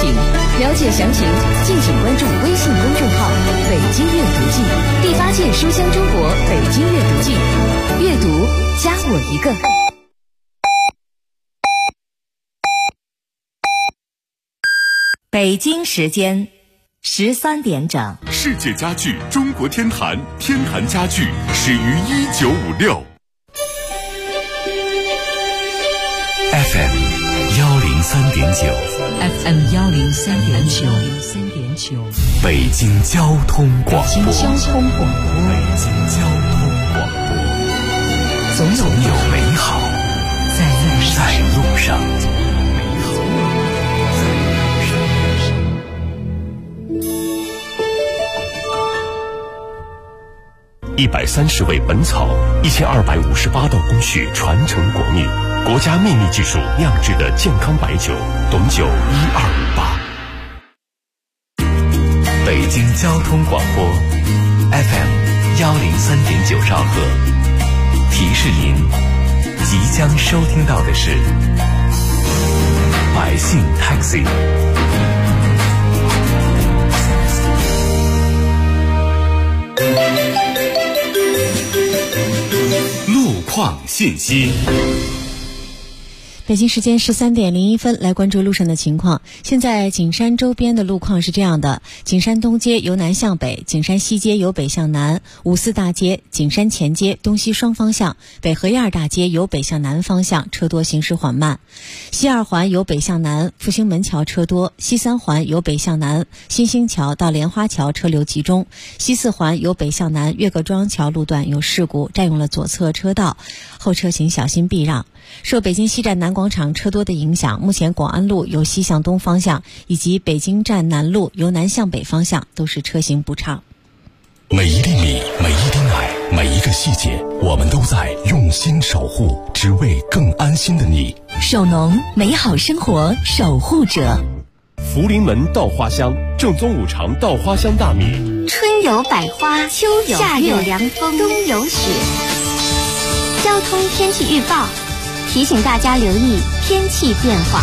情。了解详情，敬请关注微信公众号“北京阅读季”，第8届书香中国北京阅读季，阅读加我一个。 北京时间13点整。 世界家具中国天坛，天坛家具始于1956。 FM 103.9 FM 103.9 北京交通广播。 北京交通广播， 总有美好在路上。130味本草，1258道工序传承国命，国家秘密技术酿制的健康白酒，董酒1258。北京交通广播 FM 103.9兆赫，提示您即将收听到的是百姓 Taxi。路况信息。 北京时间13点01分，来关注路上的情况。现在景山周边的路况是这样的：景山东街由南向北，景山西街由北向南，五四大街、景山前街东西双方向，北河沿大街由北向南方向车多，行驶缓慢。西二环由北向南，复兴门桥车多；西三环由北向南，新兴桥到莲花桥车流集中；西四环由北向南，岳各庄桥路段有事故，占用了左侧车道，后车请小心避让。受北京西站南广场车多的影响，目前广安路由西向东方向以及北京站南路由南向北方向都是车行不畅。 每一粒米，每一滴奶，每一个细节，我们都在用心守护，只为更安心的你。 首农，美好生活守护者。 福临门稻花香，正宗五常稻花香大米。 春有百花，秋有夏有凉风，冬有雪。交通天气预报提醒大家留意天气变化。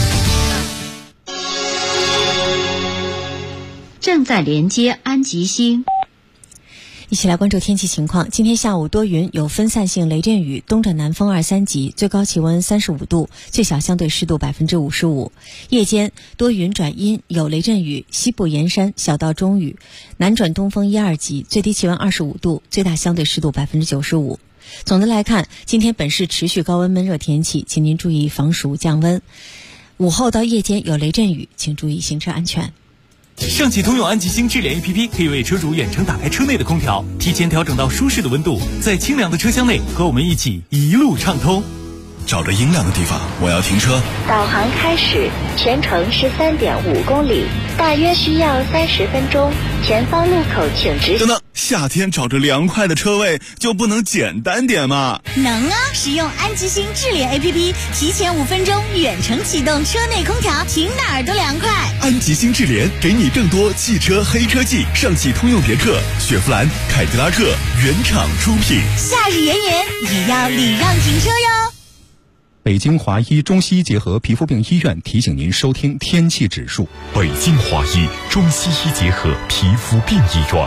正在连接安吉星。 一起来关注天气情况。今天下午多云，有分散性雷阵雨，东转南风2、3级，最高气温35度，最小相对湿度55%。夜间多云转阴，有雷阵雨，西部沿山小到中雨，南转东风1、2级，最低气温25度，最大相对湿度95%。总的来看，今天本市持续高温闷热天气，请您注意防暑降温。午后到夜间有雷阵雨，请注意行车安全。 上汽通用安吉星智联 APP 可以为车主远程打开车内的空调，提前调整到舒适的温度，在清凉的车厢内和我们一起一路畅通。 找着阴凉的地方，我要停车。 导航开始，全程13.5公里，大约需要30分钟。前方路口请直行。 等等，夏天找着凉快的车位就不能简单点吗？ 能啊！使用安吉星智联 APP， 提前5分钟远程启动车内空调，停哪儿都凉快。 安吉星智联给你更多汽车黑科技，上汽通用别克、雪佛兰、凯迪拉克原厂出品。 夏日炎炎也要礼让停车哟。 北京华医中西医结合皮肤病医院提醒您收听天气指数。 北京华医中西医结合皮肤病医院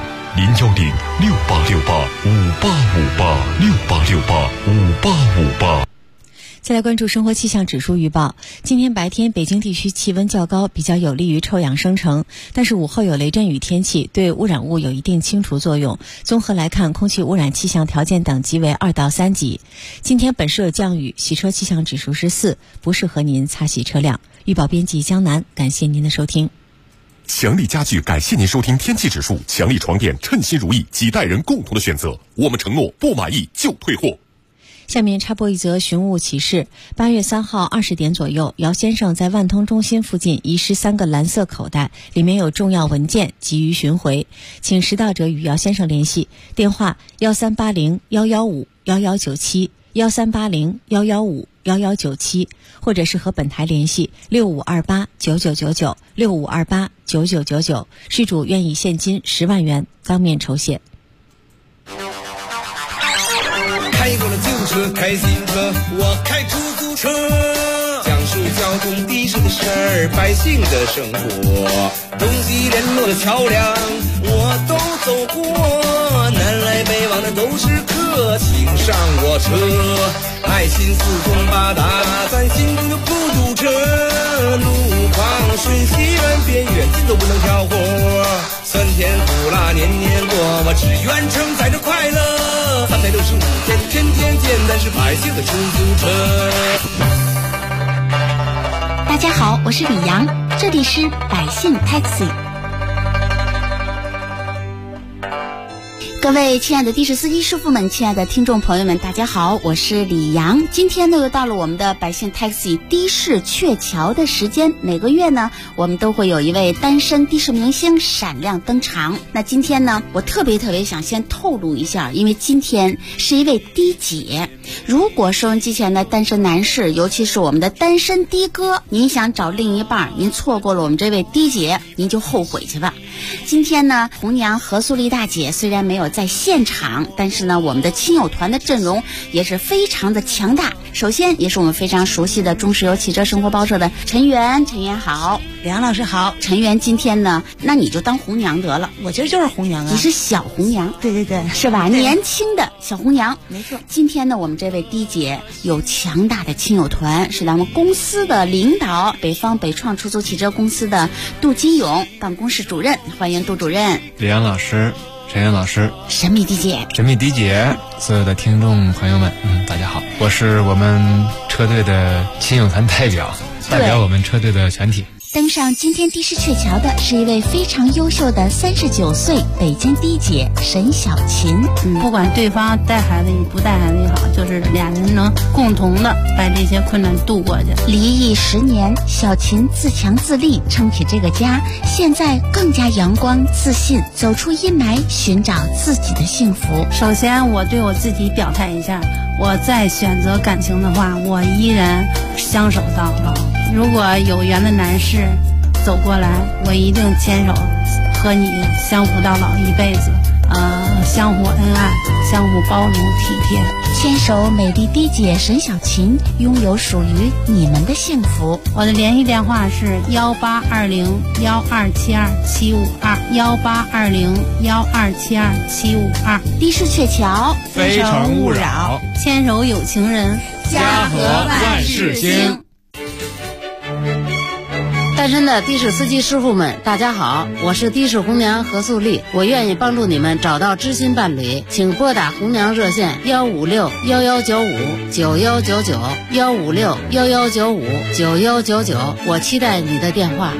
，0106868585858，68685858。 再来关注生活气象指数预报。今天白天北京地区气温较高，比较有利于臭氧生成，但是午后有雷阵雨天气，对污染物有一定清除作用。综合来看，空气污染气象条件等级为2到3级。今天本市有降雨，洗车气象指数是4，不适合您擦洗车辆。预报编辑江南，感谢您的收听。 强力家具感谢您收听天气指数。强力床垫称心如意，几代人共同的选择，我们承诺不满意就退货。 下面插播一则寻物启事。8月3号20点左右，姚先生在万通中心附近遗失3个蓝色口袋，里面有重要文件，急于寻回，请拾到者与姚先生联系，电话1380-115-1157，1380-115-1197，或者是和本台联系6528-9999，6528-9999，失主愿以现金10万元当面酬谢。 开过了旧车，开新车，我开出租车，讲述交通的士的事儿，百姓的生活，东西联络的桥梁我都走过，南来北往的都是客，请上我车，爱心四通八达，咱心中就不堵车，路况顺西远偏远近都不能挑活，酸甜苦辣年年过，我只愿承载着快乐，365天天天见，但是百姓的出租车。 大家好，我是李阳，这里是百姓 Taxi。各位亲爱的的士司机师傅们，亲爱的听众朋友们，大家好，我是李阳。今天呢又到了我们的百姓 Taxi 的士鹊桥的时间。每个月呢我们都会有一位单身的士明星闪亮登场。那今天呢我特别想先透露一下，因为今天是一位的姐。如果收音机前的单身男士，尤其是我们的单身的哥，您想找另一半，您错过了我们这位的姐，您就后悔去吧。今天呢红娘何素丽大姐虽然没有在现场，但是呢我们的亲友团的阵容也是非常的强大。首先也是我们非常熟悉的中石油汽车生活报社的陈媛，陈媛好。 梁老师好。 陈媛今天呢，那你就当红娘得了。 我这就是红娘啊。 你是小红娘。 对， 是吧？年轻的小红娘。 没错。 今天呢我们这位的姐有强大的亲友团，是咱们公司的领导，北方北创出租汽车公司的杜金勇办公室主任，欢迎杜主任。 李阳老师，陈媛老师， 神秘的姐， 神秘的姐，所有的听众朋友们，大家好，我是我们车队的亲友团代表我们车队的全体。 登上今天的士鹊桥的是一位非常优秀的39岁北京的姐沈小琴。 不管对方带孩子不带孩子也好，就是俩人能共同的把这些困难度过去。 离异10年，小琴自强自立，撑起这个家，现在更加阳光自信，走出阴霾，寻找自己的幸福。 首先我对我自己表态一下，我再选择感情的话，我依然相守到老。如果有缘的男士走过来，我一定牵手和你相扶到老一辈子，相互恩爱，相互包容体贴。 牵手美丽的姐沈小琴，拥有属于你们的幸福。 我的联系电话是1820-1272-752，1820-1272-752。 的士鹊桥， 非诚勿扰， 牵手有情人， 家和万事兴。 单身的的士司机师傅们，大家好，我是的士红娘何素丽，我愿意帮助你们找到知心伴侣，请拨打红娘热线156-1195-9199，156-1195-9199，我期待你的电话。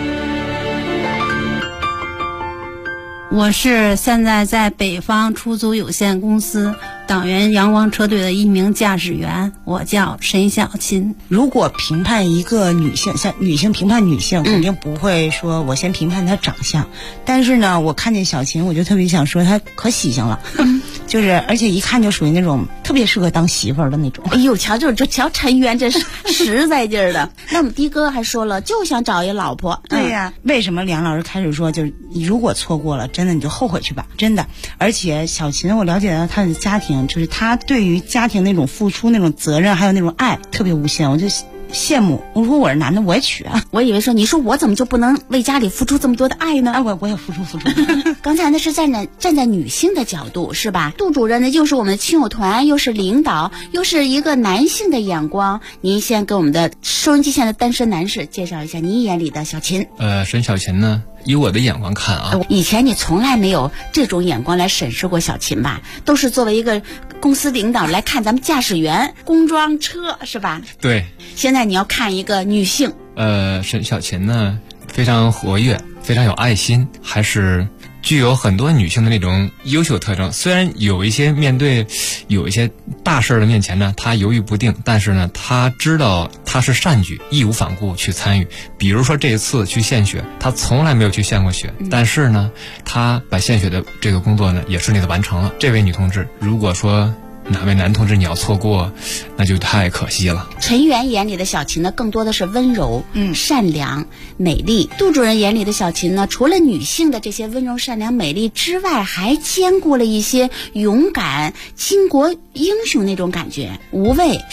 我是现在在北方出租有限公司党员阳光车队的一名驾驶员，我叫沈小琴。 如果评判一个女性，像女性评判女性，肯定不会说我先评判她长相，但是呢我看见小琴我就特别想说她可喜庆了，就是而且一看就属于那种特别适合当媳妇儿的那种。 哎呦，瞧陈媛这是实在劲儿的。那我们的哥还说了，就想找一老婆。 对呀，为什么梁老师开始说，就是你如果错过了，真的你就后悔去吧，真的。而且小琴我了解到她的家庭，就是她对于家庭那种付出、那种责任还有那种爱特别无限，我就羡慕。我说我是男的我也娶啊。 我以为说你说我怎么就不能为家里付出这么多的爱呢？ 我也付出。 刚才那是站在女性的角度是吧？杜主任呢又是我们的亲友团，又是领导，又是一个男性的眼光。您先给我们的收音机前的单身男士介绍一下您眼里的小琴。 沈小琴呢，以我的眼光看啊， 以前你从来没有这种眼光来审视过小琴吧？都是作为一个公司领导来看咱们驾驶员工装车是吧？ 对。 现在你要看一个女性， 沈小琴呢非常活跃，非常有爱心，还是具有很多女性的那种优秀特征。虽然有一些面对有一些大事的面前呢，她犹豫不定，但是呢，她知道她是善举，义无反顾去参与。比如说这一次去献血，她从来没有去献过血，但是呢，她把献血的这个工作呢也顺利的完成了。这位女同志，如果说哪位男同志你要错过，那就太可惜了。 陈媛眼里的小琴呢，更多的是温柔、善良、美丽。杜主任眼里的小琴呢，除了女性的这些温柔、善良、美丽之外，还兼顾了一些勇敢、倾国英雄那种感觉，无畏。 是这样。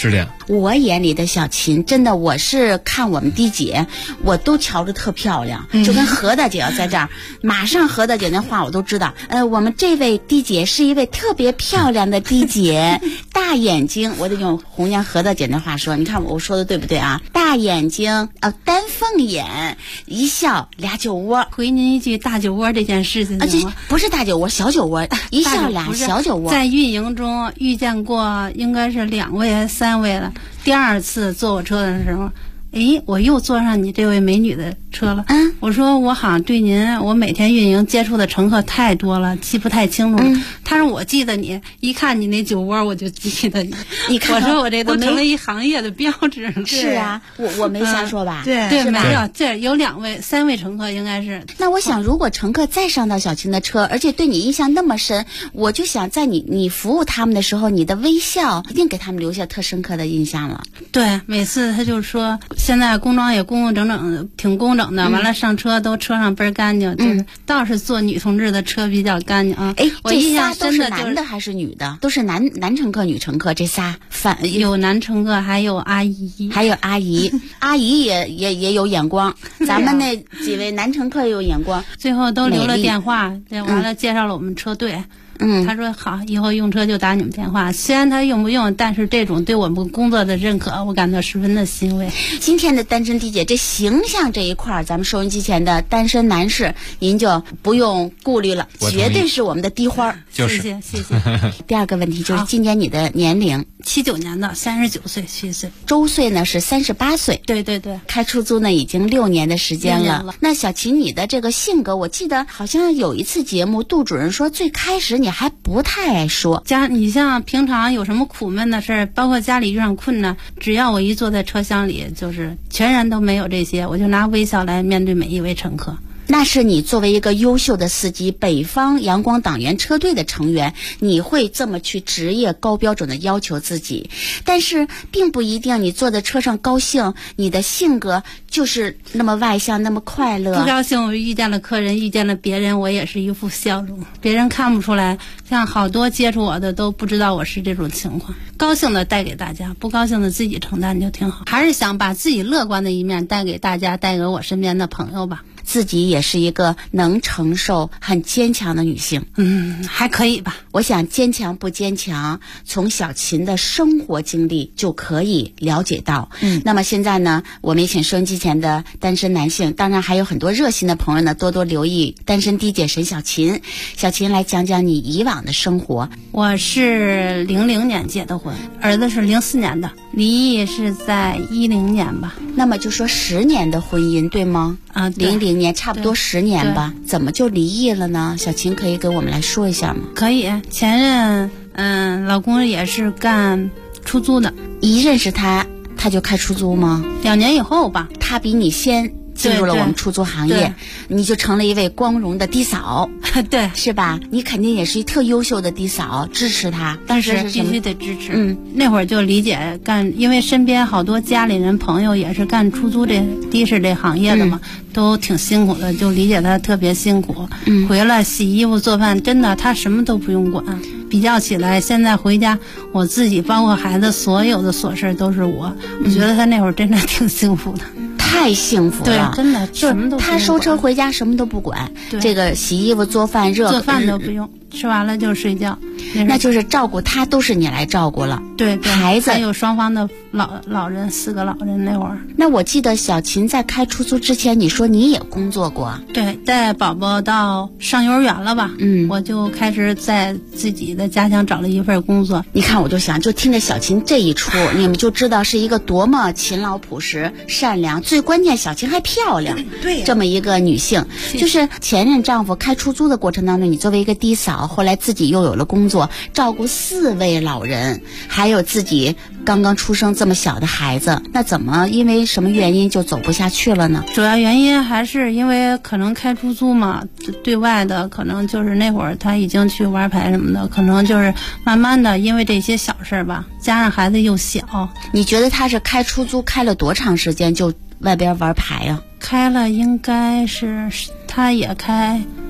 我眼里的小琴，真的，我是看我们迪姐，我都瞧着特漂亮，就跟何大姐要在这儿，马上何大姐那话我都知道。我们这位迪姐是一位特别漂亮的迪姐，大眼睛，我得用红娘何大姐那话说，你看我说的对不对啊？大眼睛，丹凤眼，一笑俩酒窝。 回您一句大酒窝这件事情， 这不是大酒窝，小酒窝，一笑俩小酒窝。 在运营中遇见过应该是2位还是3位了。第2次坐我车的时候，我又坐上你这位美女的车了。我说我好像对您，我每天运营接触的乘客太多了，记不太清楚了。他说我记得你，一看你那酒窝我就记得你。你看，我说我这都成了一行业的标志了。 是啊，我没瞎说吧？ 对，没有，这有3位乘客应该是。 那我想，如果乘客再上到小琴的车，而且对你印象那么深，我就想在你服务他们的时候，你的微笑一定给他们留下特深刻的印象了。 对，每次他就说现在工装也工工整整，挺工整的，完了上车都车上倍儿干净，就是倒是坐女同志的车比较干净啊。我印象都是男的还是女的？都是男乘客、女乘客，这仨有男乘客，还有阿姨， 阿姨也有眼光。咱们那几位男乘客也有眼光， 最后都留了电话，完了介绍了我们车队。他说好，以后用车就打你们电话。虽然他用不用，但是这种对我们工作的认可，我感到十分的欣慰。 今天的单身迪姐，这形象这一块，咱们收音机前的单身男士，您就不用顾虑了，绝对是我们的滴花。 谢谢。 第2个问题就是今年你的年龄 ？79年的，39岁，虚岁。 周岁呢是38岁。 对。 开出租呢已经6年的时间了。那小琴，你的这个性格，我记得好像有一次节目，杜主任说最开始你还不太爱说。 你像平常有什么苦闷的事儿，包括家里遇上困难，只要我一坐在车厢里，就是全然都没有这些，我就拿微笑来面对每一位乘客。 那是你作为一个优秀的司机，北方阳光党员车队的成员，你会这么去职业高标准的要求自己，但是并不一定你坐在车上高兴，你的性格就是那么外向，那么快乐。 不高兴，我遇见了客人，遇见了别人，我也是一副笑容，别人看不出来，像好多接触我的都不知道我是这种情况。高兴的带给大家，不高兴的自己承担就挺好。还是想把自己乐观的一面带给大家，带给我身边的朋友吧。 自己也是一个能承受、很坚强的女性。 还可以吧。 我想坚强不坚强，从小琴的生活经历就可以了解到。那么现在呢，我们也请收音机前的单身男性，当然还有很多热心的朋友呢，多多留意单身迪姐沈小琴。小琴来讲讲你以往的生活。 我是00年结的婚，儿子是04年的，离异是在10年吧。 那么就说10年的婚姻，对吗？00年差不多10年吧，怎么就离异了呢？小琴可以给我们来说一下吗？ 可以，前任老公也是干出租的。 一认识他就开出租吗 ？2年以后吧。 他比你先进入了我们出租行业，你就成了一位光荣的的嫂， 对， 是吧？你肯定也是一特优秀的的嫂，支持他， 但是必须得支持。那会儿就理解因为身边好多家里人朋友也是干出租的士这行业的嘛，都挺辛苦的，就理解他特别辛苦。回来洗衣服做饭，真的他什么都不用管。比较起来，现在回家我自己包括孩子所有的琐事都是我觉得他那会儿真的挺幸福的。 太幸福了， 对，真的什么都不用管。 他收车回家什么都不管，这个洗衣服做饭做饭都不用，吃完了就睡觉。 那就是照顾他都是你来照顾了。 对， 孩子还有双方的老人4个老人那会儿。 那我记得小琴在开出租之前，你说你也工作过。 对，带宝宝到上幼儿园了吧？我就开始在自己的家乡找了一份工作。 你看，我就想，就听着小琴这一出，你们就知道是一个多么勤劳朴实、善良，最关键小琴还漂亮。 对， 这么一个女性，就是前任丈夫开出租的过程当中，你作为一个的嫂，后来自己又有了工作，照顾4位老人，还有自己刚刚出生这么小的孩子，那怎么因为什么原因就走不下去了呢？ 主要原因还是因为可能开出租嘛，对外的可能就是那会儿他已经去玩牌什么的，可能就是慢慢的因为这些小事吧，加上孩子又小。 你觉得他是开出租开了多长时间就外边玩牌啊？ 开了应该是他也开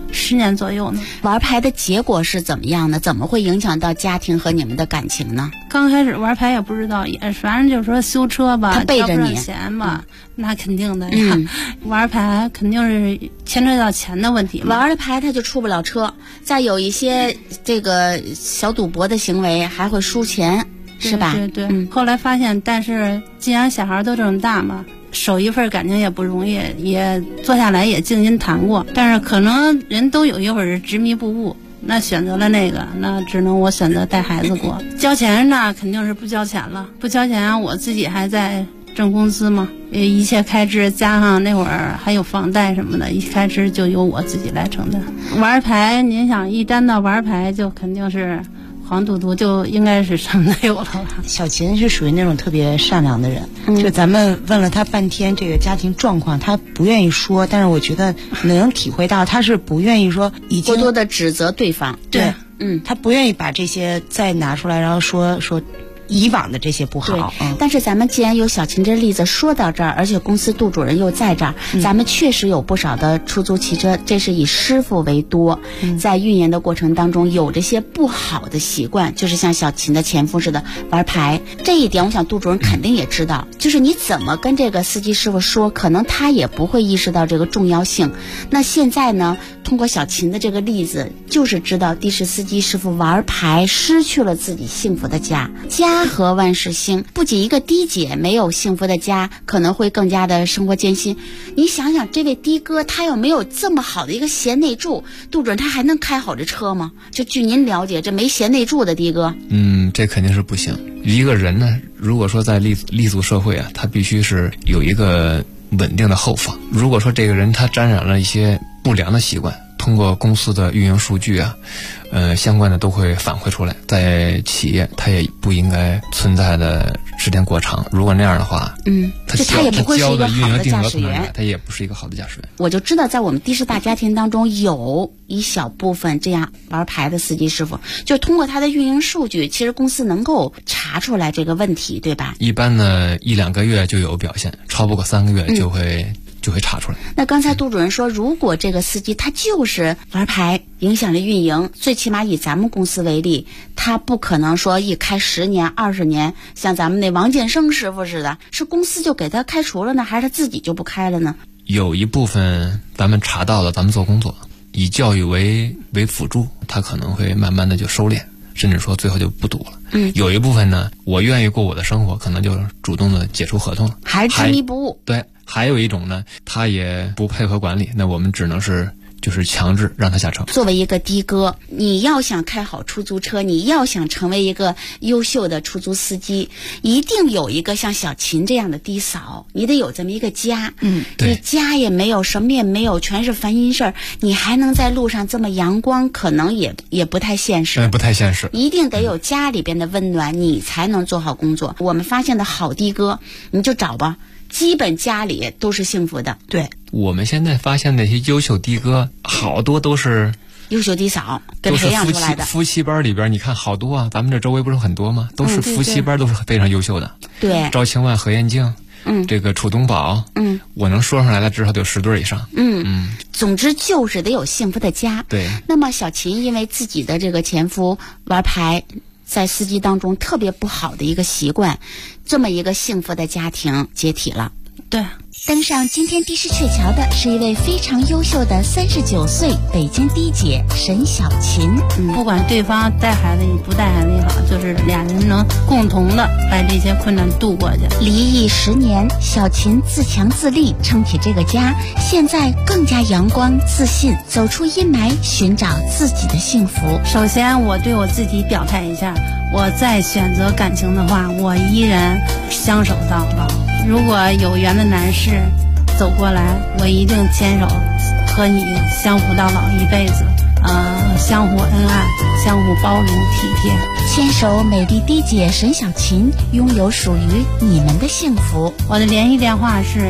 10年左右呢。 玩牌的结果是怎么样的？怎么会影响到家庭和你们的感情呢？ 刚开始玩牌也不知道，也反正就是说修车吧， 他背着你交不上钱吧，那肯定的呀。玩牌肯定是牵扯到钱的问题嘛。 玩了牌他就出不了车，再有一些这个小赌博的行为还会输钱，是吧？ 对对。后来发现，但是既然小孩都这么大嘛，守一份感情也不容易，也坐下来也静心谈过，但是可能人都有一会儿执迷不悟。那选择了那个，那只能我选择带孩子过。交钱那肯定是不交钱了，不交钱我自己还在挣工资嘛，一切开支加上那会儿还有房贷什么的，一开支就由我自己来承担。玩牌，您想一沾到玩牌就肯定是黄赌毒，就应该是什么都有了吧。 小琴是属于那种特别善良的人，就咱们问了她半天这个家庭状况，她不愿意说，但是我觉得能体会到她是不愿意说，已经过多的指责对方。 对，她不愿意把这些再拿出来，然后说以往的这些不好。 但是咱们既然有小琴这例子说到这儿，而且公司杜主任又在这儿，咱们确实有不少的出租汽车，这是以师傅为多，在运营的过程当中有这些不好的习惯，就是像小琴的前夫似的玩牌。这一点我想杜主任肯定也知道，就是你怎么跟这个司机师傅说，可能他也不会意识到这个重要性。那现在呢，通过小琴的这个例子，就是知道的士司机师傅玩牌失去了自己幸福的家和万事兴，不仅一个的姐没有幸福的家，可能会更加的生活艰辛。你想想，这位的哥他有没有这么好的一个贤内助，杜主任他还能开好这车吗？就据您了解，这没贤内助的的哥， 这肯定是不行。一个人呢，如果说在立足社会啊，他必须是有一个稳定的后方。如果说这个人他沾染了一些不良的习惯，通过公司的运营数据啊，相关的都会反馈出来，在企业它也不应该存在的时间过长。如果那样的话， 他也不会是一个好的驾驶员， 他也不是一个好的驾驶员。 我就知道，在我们的士大家庭当中，有一小部分这样玩牌的司机师傅，就通过他的运营数据，其实公司能够查出来这个问题，对吧？ 一般呢，1-2个月就有表现，超不过3个月就会查出来。 那刚才杜主任说，如果这个司机他就是玩牌影响了运营，最起码以咱们公司为例，他不可能说一开10年20年，像咱们那王建生师傅似的，是公司就给他开除了呢，还是他自己就不开了呢？ 有一部分咱们查到了，咱们做工作，以教育为辅助，他可能会慢慢的就收敛，甚至说最后就不赌了。有一部分呢，我愿意过我的生活，可能就主动的解除合同了， 还执迷不悟。 对。还有一种呢，他也不配合管理，那我们只能是就是强制让他下车。 作为一个的哥，你要想开好出租车，你要想成为一个优秀的出租司机，一定有一个像小琴这样的的嫂，你得有这么一个家。你家也没有，什么也没有，全是烦心事儿，你还能在路上这么阳光，可能也不太现实。 不太现实。 一定得有家里边的温暖，你才能做好工作。我们发现的好的哥，你就找吧。基本家里都是幸福的。 对， 我们现在发现那些优秀的哥，好多都是优秀的嫂跟培养出来的。 夫妻班里边，你看好多啊，咱们这周围不是很多吗？都是夫妻班，都是非常优秀的。 对， 赵清万、何延静，这个楚东宝，我能说上来的至少得有10对以上。 总之就是得有幸福的家。 对。 那么小琴因为自己的这个前夫玩牌，在司机当中特别不好的一个习惯，这么一个幸福的家庭解体了。 对。 登上今天的士鹊桥的是一位非常优秀的39岁北京的姐沈小琴。 不管对方带孩子与不带孩子也好，就是俩人能共同的把这些困难度过去。 离异10年，小琴自强自立，撑起这个家，现在更加阳光自信，走出阴霾，寻找自己的幸福。 首先我对我自己表态一下，我再选择感情的话，我依然相守到老。如果有缘的男士走过来，我一定牵手和你相扶到老一辈子，相互恩爱，相互包容体贴。 牵手美丽的姐沈小琴，拥有属于你们的幸福。 我的联系电话是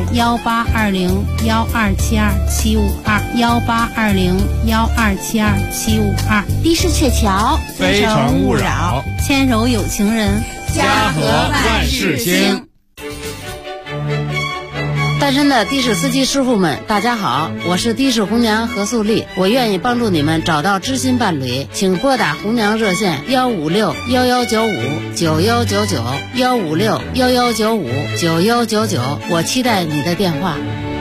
1820-1272-752，1820-1272-752。 的士鹊桥， 非诚勿扰， 牵手有情人， 家和万事兴。 大单身的的士司机师傅们，大家好，我是的士红娘何素丽，我愿意帮助你们找到知心伴侣，请拨打红娘热线156-1195-9199，156-1195-9199，我期待你的电话。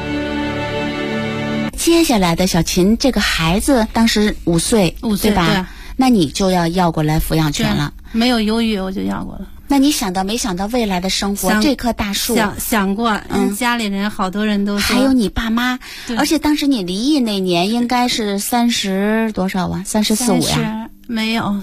接下来的小琴，这个孩子当时5岁，对吧？对，那你就要过来抚养权了。 没有犹豫，我就要过了。 那你没想到未来的生活，这棵大树？ 想过，家里人好多人都说， 还有你爸妈，而且当时你离异那年应该是30多少啊？34、5呀？ 没有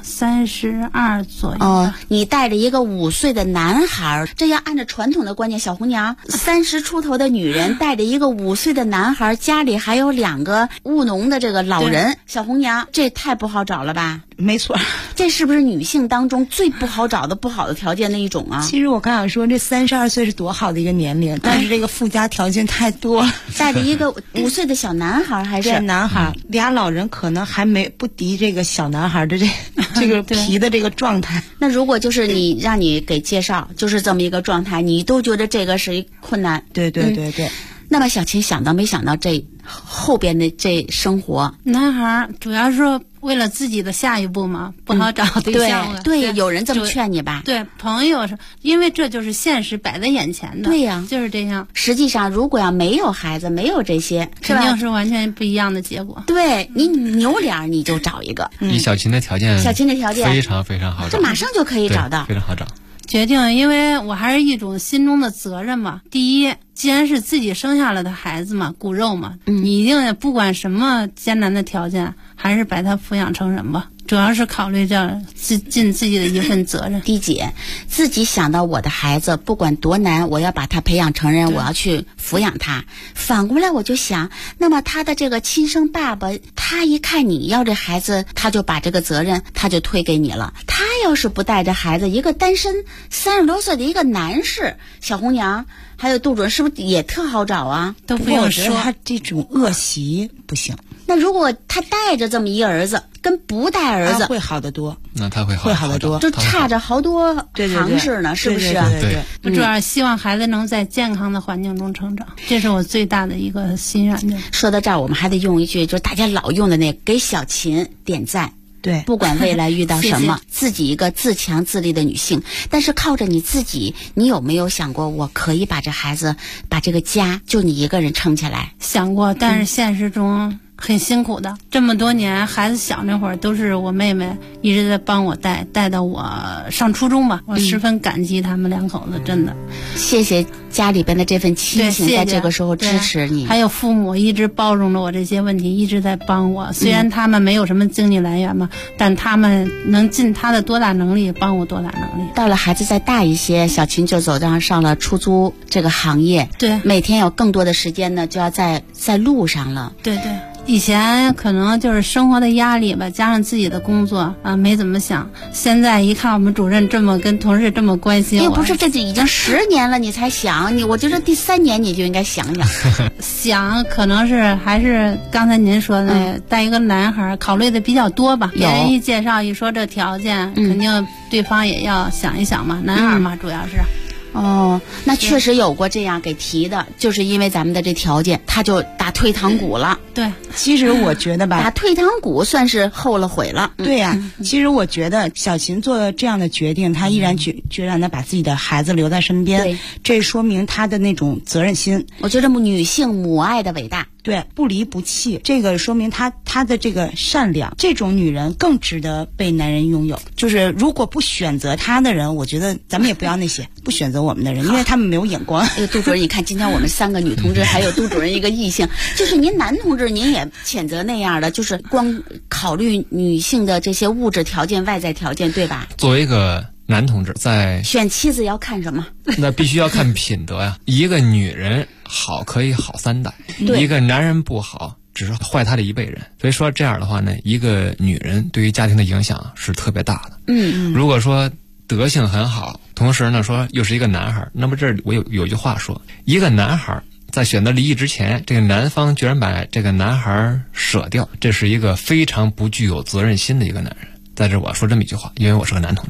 ，32左右。 哦，你带着一个5岁的男孩，这要按照传统的观念，小红娘30出头的女人带着一个5岁的男孩，家里还有2个务农的这个老人，小红娘这太不好找了吧？ 没错， 这是不是女性当中最不好找的不好的条件的一种啊？ 其实我刚想说，这32岁是多好的一个年龄，但是这个附加条件太多了。 带着一个5岁的小男孩，还是男孩，2老人可能还不敌这个小男孩的这个皮的这个状态。 那如果就是让你给介绍，就是这么一个状态，你都觉得这个是一困难。 对。 那么小琴没想到这后边的这生活， 男孩主要是为了自己的下一步嘛，不好找对象了。 对，有人这么劝你吧？ 对，朋友是因为这就是现实摆在眼前的。 对呀， 就是这样。 实际上，如果要没有孩子，没有这些， 肯定是完全不一样的结果。 对，你扭脸你就找一个。 以小琴的条件，非常非常好找， 这马上就可以找到， 非常好找。 决定，因为我还是一种心中的责任嘛。第一，既然是自己生下来的孩子嘛，骨肉嘛，你一定不管什么艰难的条件，还是把他抚养成人吧。主要是考虑这尽自己的一份责任。 迪姐，自己想到我的孩子不管多难，我要把他培养成人，我要去抚养他。反过来我就想，那么他的这个亲生爸爸，他一看你要这孩子，他就把这个责任他就推给你了。他要是不带着孩子，一个单身30多岁的一个男士，小红娘还有杜主任是不是也特好找啊？ 都不用说， 他这种恶习不行。 那如果他带着这么一个儿子，跟不带儿子会好得多。 那他会好得多， 就差着好多行事呢，是不是？ 对。 我主要希望孩子能在健康的环境中成长，这是我最大的一个心愿的。 说到这儿，我们还得用一句，就是大家老用的那给小琴点赞。 对， 不管未来遇到什么，自己一个自强自立的女性，但是靠着你自己，你有没有想过，我可以把这孩子，把这个家，就你一个人撑起来？ 想过，但是现实中很辛苦的。这么多年，孩子小那会儿都是我妹妹一直在帮我带到我上初中吧，我十分感激他们2口子，真的。 谢谢家里边的这份亲情，在这个时候支持你。 还有父母一直包容着我这些问题，一直在帮我。虽然他们没有什么经济来源嘛，但他们能尽他的多大能力帮我多大能力。 到了孩子再大一些，小琴就上了出租这个行业。 对， 每天有更多的时间呢，就要在路上了。 对。以前可能就是生活的压力吧，加上自己的工作啊，没怎么想。现在一看我们主任跟同事这么关心我， 又不是这已经10年了，你才想我觉得第3年你就应该想。 想可能是还是刚才您说的带一个男孩，考虑的比较多吧。别人一介绍一说这条件，肯定对方也要想一想嘛。男孩嘛，主要是。 哦，那确实有过这样给提的，就是因为咱们的这条件，他就打退堂鼓了。 对， 其实我觉得吧， 打退堂鼓算是后了悔了。 对呀，其实我觉得小琴做这样的决定，她毅然决然的把自己的孩子留在身边，这说明她的那种责任心。 我觉得女性母爱的伟大。 对，不离不弃，这个说明她的这个善良，这种女人更值得被男人拥有。就是如果不选择她的人，我觉得咱们也不要那些不选择我们的人，因为他们没有眼光。 杜主任，你看今天我们3个女同志，还有杜主任一个异性，就是您男同志您也谴责那样的，就是光考虑女性的这些物质条件、外在条件，对吧？ 作为一个男同志，在选妻子要看什么？ 那必须要看品德呀。一个女人好可以好3代，一个男人不好只是坏他的一辈人。所以说这样的话呢，一个女人对于家庭的影响是特别大的。如果说德性很好，同时呢说又是一个男孩，那么这我有句话说，一个男孩在选择离异之前，这个男方居然把这个男孩舍掉，这是一个非常不具有责任心的一个男人。在这我要说这么一句话，因为我是个男同志。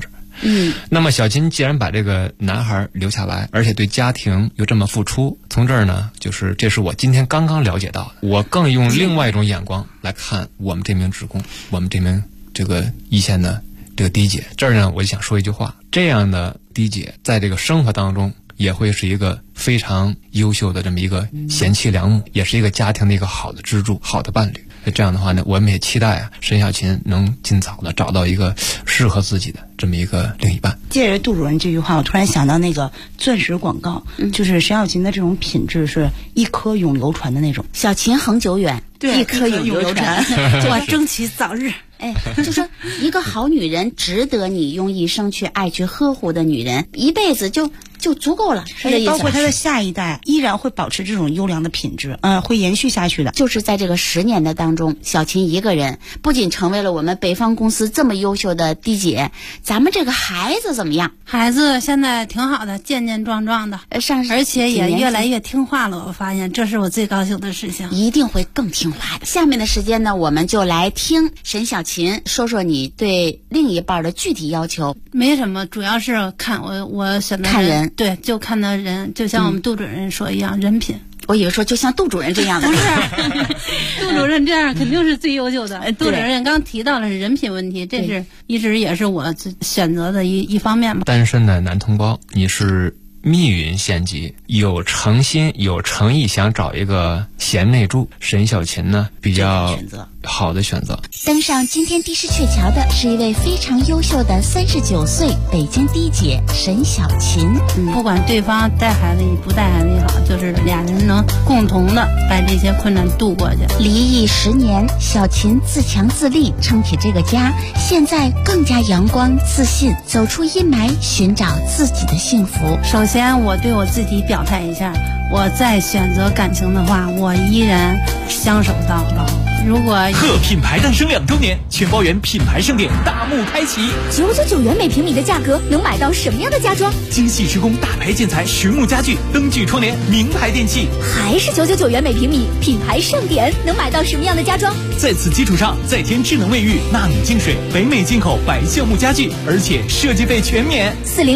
那么小琴既然把这个男孩留下来，而且对家庭又这么付出，从这儿呢，就是这是我今天刚刚了解到的，我更用另外一种眼光来看我们这名职工，我们这名这个一线的这个滴姐。这儿呢，我就想说一句话，这样的滴姐在这个生活当中也会是一个非常优秀的这么一个贤妻良母，也是一个家庭的一个好的支柱，好的伴侣。这样的话呢，我们也期待沈小琴能尽早的找到一个适合自己的这么一个另一半。 借着杜主任这句话，我突然想到那个钻石广告，就是沈小琴的这种品质是一颗永流传的那种， 小琴恒久远，一颗永流传， 我争取早日。 就说一个好女人值得你用一生去爱去呵护的女人，一辈子就足够了，是这意思。 包括她的下一代依然会保持这种优良的品质，会延续下去的。 就是在这个10年的当中，小琴一个人不仅成为了我们北方公司这么优秀的滴姐，咱们这个孩子怎么样？ 孩子现在挺好的，健健壮壮的，而且也越来越听话了。我发现这是我最高兴的事情， 一定会更听话的。下面的时间呢，我们就来听沈小琴说说你对另一半的具体要求。 没什么，主要是看我选的看人， 对，就看他人，就像我们杜主任说一样，人品。 我以为说就像杜主任这样的， 不是杜主任这样肯定是最优秀的。杜主任刚提到了人品问题，这是一直也是我选择的一方面吧。 单身的男同胞，你是密云县级，有诚心有诚意想找一个贤内助，沈小琴呢比较好的选择。 登上今天的士鹊桥的是一位非常优秀的39岁北京滴姐沈小琴。 不管对方带孩子也不带孩子也好，就是俩人能共同的把这些困难度过去。 离异10年，小琴自强自立，撑起这个家，现在更加阳光自信，走出阴霾，寻找自己的幸福。 首先我对我自己表态一下，我再选择感情的话，我依然相守到老。如果贺品牌诞生2周年，全包圆品牌盛典大幕开启 ，999元每平米的价格能买到什么样的家装？ 精细施工大牌建材、实木家具、灯具窗帘、名牌电器， 还是999元每平米，品牌盛典能买到什么样的家装？ 在此基础上再添智能卫浴、纳米净水、北美进口白橡木家具，而且设计费全免。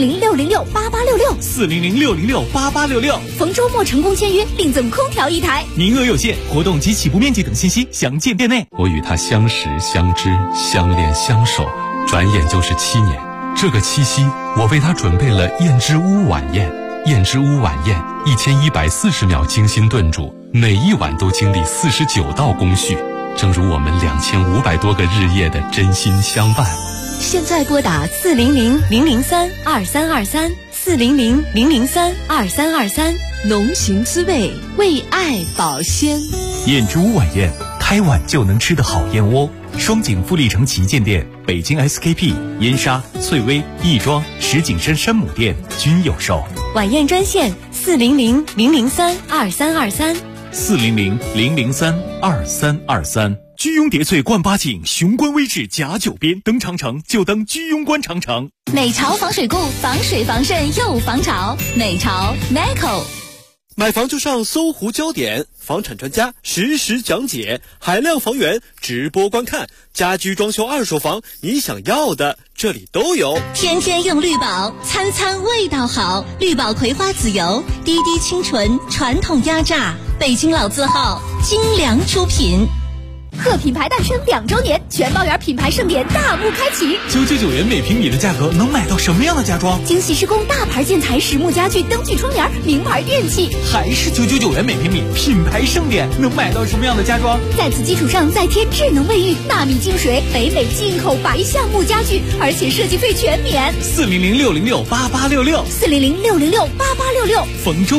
400-606-8866，400-606-8866，逢周末成功签约另赠空调1台， 名额有限，活动及起步面积等信息详见店内。 我与他相识、相知、相恋、相守，转眼就是7年。这个7夕，我为他准备了燕之屋晚宴。燕之屋晚宴1140秒精心炖煮，每一碗都经历49道工序，正如我们2500多个日夜的真心相伴。 现在拨打400-003-2323，400-003-2323，浓情滋味，为爱保鲜。 燕之屋晚宴，开碗就能吃的好燕窝。双井富力城旗舰店、北京 SKP、燕莎、翠微、亦庄、石景山山姆店均有售。 晚宴专线 400-003-2323，400-003-2323。居庸叠翠冠八景，雄关威志甲9边。登长城就登居庸关长城。 美潮防水固，防水防渗又防潮。美潮 Meco。 买房就上搜狐焦点，房产专家实时讲解，海量房源直播观看，家居装修二手房，你想要的这里都有。 天天用绿宝，餐餐味道好。绿宝葵花籽油，滴滴清纯，传统压榨，北京老字号，精良出品。贺品牌诞生2周年，全包圆品牌盛典大幕开启 ，999元每平米的价格能买到什么样的家装？ 精细施工大牌建材、实木家具、灯具窗帘、名牌电器， 还是999元每平米，品牌盛典能买到什么样的家装？ 在此基础上再添智能卫浴、纳米净水、北美进口白橡木家具，而且设计费全免。 400-606-8866，400-606-8866，逢周